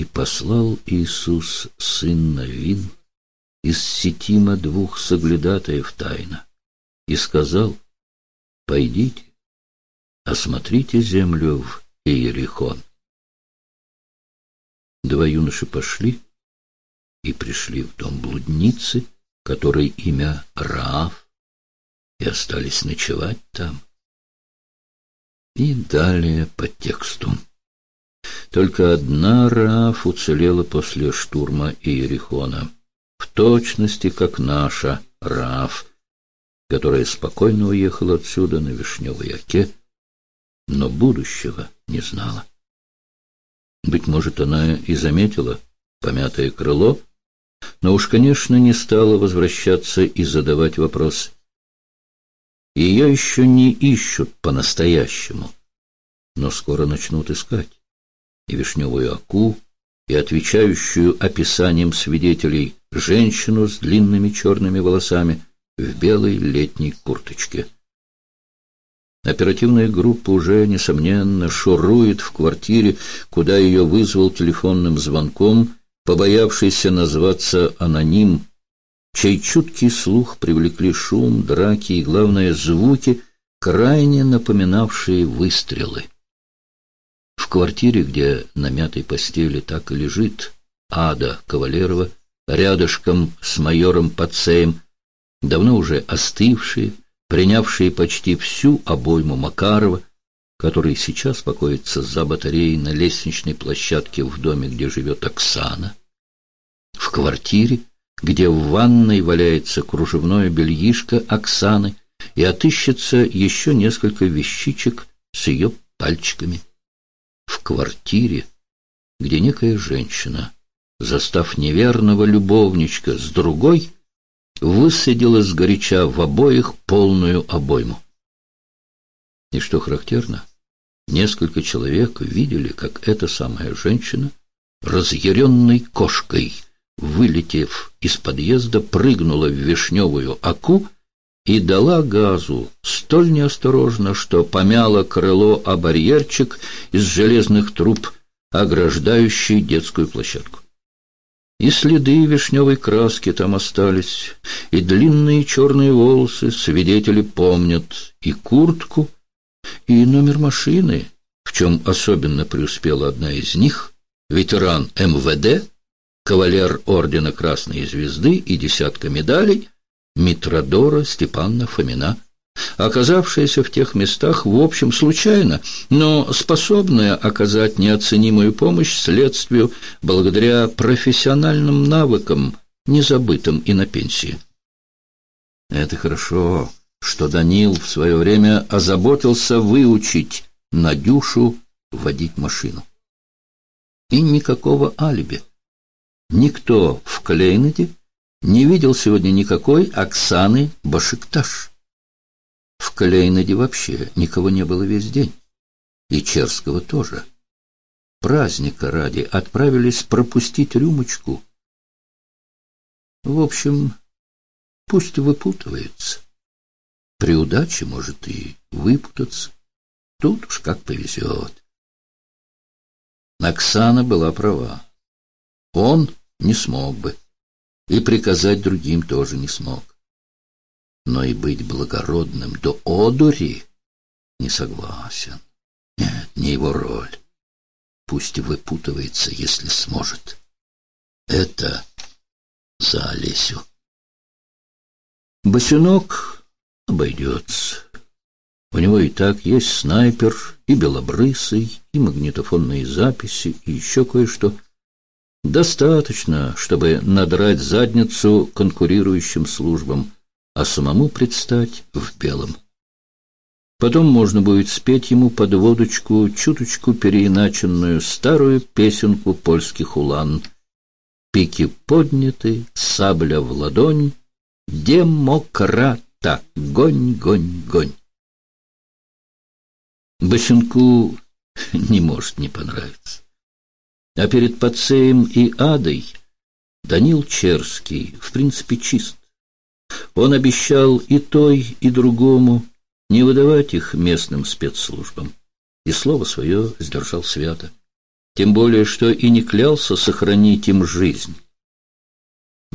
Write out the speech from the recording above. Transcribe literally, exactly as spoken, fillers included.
И послал Иисус, сын Навин, из Ситима двух соглядатаев тайно, и сказал: пойдите, осмотрите землю в Иерихон. Два юноши пошли и пришли в дом блудницы, которой имя Раав, и остались ночевать там. И далее по тексту. Только одна Раав уцелела после штурма Иерихона, в точности, как наша Раав, которая спокойно уехала отсюда на вишневой оке, но будущего не знала. Быть может, она и заметила помятое крыло, но уж, конечно, не стала возвращаться и задавать вопрос. Ее еще не ищут по-настоящему, но скоро начнут искать и вишневую оку, и отвечающую описанием свидетелей женщину с длинными черными волосами в белой летней курточке. Оперативная группа уже, несомненно, шурует в квартире, куда ее вызвал телефонным звонком побоявшийся назваться аноним, чей чуткий слух привлекли шум, драки и, главное, звуки, крайне напоминавшие выстрелы. В квартире, где на мятой постели так и лежит Ада Кавалерова, рядышком с майором Пацеем, давно уже остывшие, принявшие почти всю обойму Макарова, который сейчас покоится за батареей на лестничной площадке в доме, где живет Оксана. В квартире, где в ванной валяется кружевное бельишко Оксаны и отыщется еще несколько вещичек с ее пальчиками. В квартире, где некая женщина, застав неверного любовничка с другой, высадила сгоряча в обоих полную обойму. И что характерно, несколько человек видели, как эта самая женщина, разъяренной кошкой, вылетев из подъезда, прыгнула в вишневую оку и дала газу столь неосторожно, что помяла крыло о барьерчик из железных труб, ограждающий детскую площадку. И следы вишневой краски там остались, и длинные черные волосы свидетели помнят, и куртку, и номер машины, в чем особенно преуспела одна из них, ветеран эм вэ дэ, кавалер ордена Красной Звезды и десятка медалей, Митродора Степановна Фомина, оказавшаяся в тех местах, в общем, случайно, но способная оказать неоценимую помощь следствию благодаря профессиональным навыкам, незабытым и на пенсии. Это хорошо, что Данил в свое время озаботился выучить Надюшу водить машину. И никакого алиби. Никто в Клейнеде не видел сегодня никакой Оксаны Башикташ. В Клейнеде вообще никого не было весь день. И Черского тоже. Праздника ради отправились пропустить рюмочку. В общем, пусть выпутывается. При удаче может и выпутаться. Тут уж как повезет. Оксана была права. Он не смог бы. И приказать другим тоже не смог. Но и быть благородным до одури не согласен. Нет, не его роль. Пусть выпутывается, если сможет. Это за Олесю. Босенок обойдется. У него и так есть снайпер, и белобрысый, и магнитофонные записи, и еще кое-что. Достаточно, чтобы надрать задницу конкурирующим службам, а самому предстать в белом. Потом можно будет спеть ему под водочку чуточку переиначенную старую песенку польских улан. Пики подняты, сабля в ладонь, демократа, гонь, гонь, гонь. Босенку не может не понравиться. А перед Пацеем и Адой Данил Черский, в принципе, чист. Он обещал и той, и другому не выдавать их местным спецслужбам, и слово свое сдержал свято. тем более что и не клялся сохранить им жизнь.